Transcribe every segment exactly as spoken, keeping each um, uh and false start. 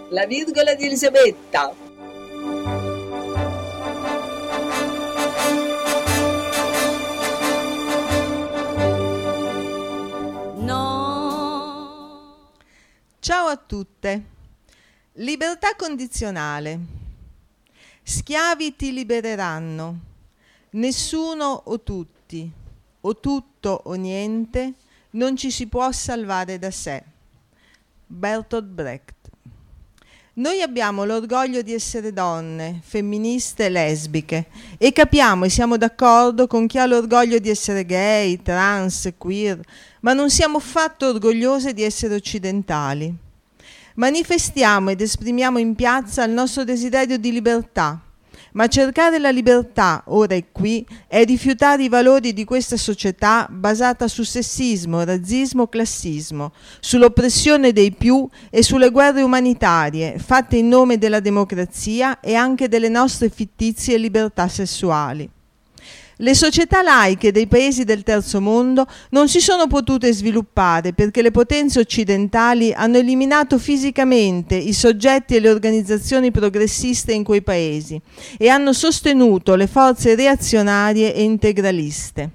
La virgola di Elisabetta. No. Ciao a tutte. Libertà condizionale. Schiavi ti libereranno. Nessuno o tutti, o tutto o niente, non ci si può salvare da sé. Bertolt Brecht. Noi abbiamo l'orgoglio di essere donne, femministe e lesbiche e capiamo e siamo d'accordo con chi ha l'orgoglio di essere gay, trans, queer, ma non siamo affatto orgogliose di essere occidentali. Manifestiamo ed esprimiamo in piazza il nostro desiderio di libertà, ma cercare la libertà, ora e qui, è rifiutare i valori di questa società basata su sessismo, razzismo, classismo, sull'oppressione dei più e sulle guerre umanitarie fatte in nome della democrazia e anche delle nostre fittizie libertà sessuali. Le società laiche dei paesi del terzo mondo non si sono potute sviluppare perché le potenze occidentali hanno eliminato fisicamente i soggetti e le organizzazioni progressiste in quei paesi e hanno sostenuto le forze reazionarie e integraliste.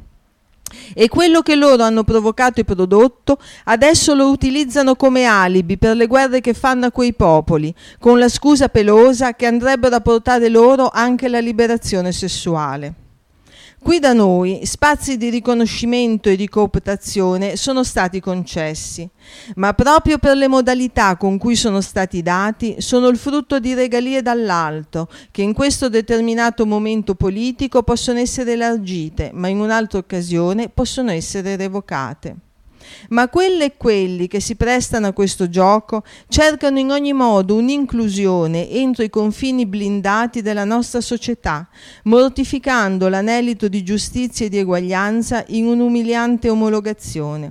E quello che loro hanno provocato e prodotto adesso lo utilizzano come alibi per le guerre che fanno a quei popoli, con la scusa pelosa che andrebbero a portare loro anche la liberazione sessuale. Qui da noi spazi di riconoscimento e di cooptazione sono stati concessi, ma proprio per le modalità con cui sono stati dati sono il frutto di regalie dall'alto, che in questo determinato momento politico possono essere elargite, ma in un'altra occasione possono essere revocate. Ma quelle e quelli che si prestano a questo gioco cercano in ogni modo un'inclusione entro i confini blindati della nostra società, mortificando l'anelito di giustizia e di eguaglianza in un'umiliante omologazione.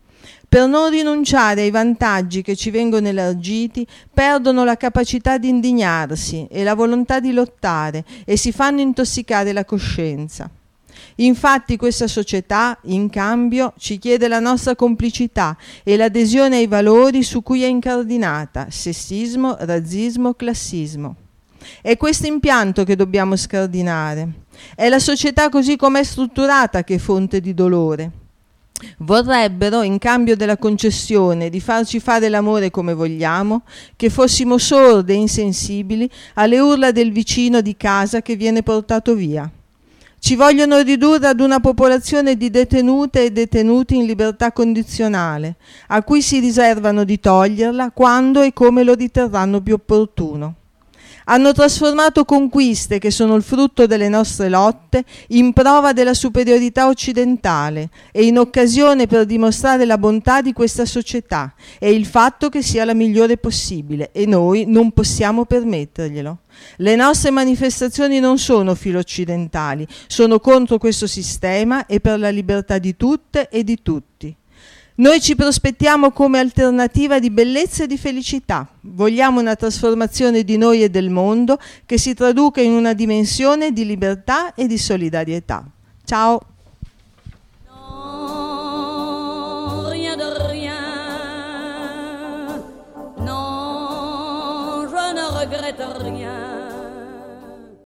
Per non rinunciare ai vantaggi che ci vengono elargiti, perdono la capacità di indignarsi e la volontà di lottare e si fanno intossicare la coscienza. Infatti questa società, in cambio, ci chiede la nostra complicità e l'adesione ai valori su cui è incardinata: sessismo, razzismo, classismo. È questo impianto che dobbiamo scardinare. È la società così com'è strutturata che è fonte di dolore. Vorrebbero, in cambio della concessione di farci fare l'amore come vogliamo, che fossimo sorde e insensibili alle urla del vicino di casa che viene portato via. Ci vogliono ridurre ad una popolazione di detenute e detenuti in libertà condizionale, a cui si riservano di toglierla quando e come lo riterranno più opportuno. Hanno trasformato conquiste che sono il frutto delle nostre lotte in prova della superiorità occidentale e in occasione per dimostrare la bontà di questa società e il fatto che sia la migliore possibile, e noi non possiamo permetterglielo. Le nostre manifestazioni non sono filo-occidentali, sono contro questo sistema e per la libertà di tutte e di tutti. Noi ci prospettiamo come alternativa di bellezza e di felicità. Vogliamo una trasformazione di noi e del mondo che si traduca in una dimensione di libertà e di solidarietà. Ciao! Non, rien de rien. Non, je ne regrette rien.